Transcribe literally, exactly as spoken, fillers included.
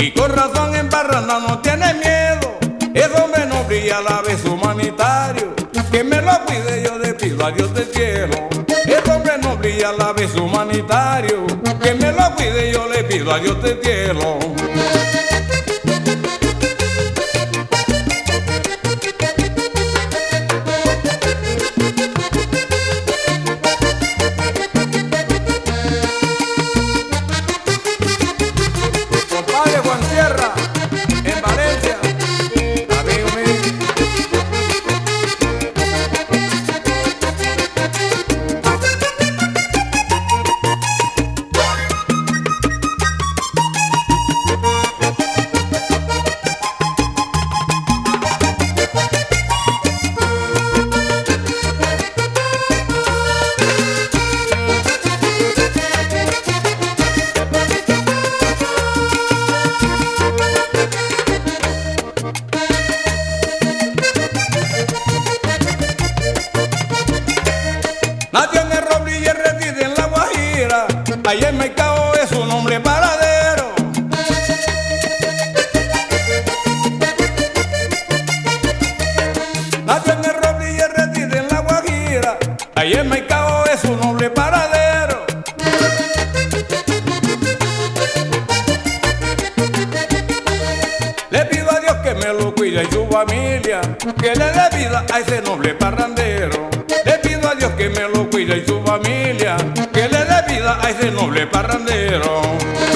y con razón en parranda no tiene miedo. Es hombre noble y a la vez humanitario, que me lo cuide yo le pido a Dios del cielo. Es hombre noble y a la vez humanitario, que me lo cuide yo le pido a Dios del cielo. Compadre Juan Sierra, en Valencia, amigo mío. Nació en el Roble y él reside en La Guajira, allá en Maicao es un hombre paradero. Nació en el Roble y él reside en La Guajira, allá en Maicao es un hombre paradero. Le pido a Dios que me lo cuide y su familia, que le dé vida a ese noble parrandero. Le pido a Dios que me lo cuide y su familia, que le dé vida a ese noble parrandero.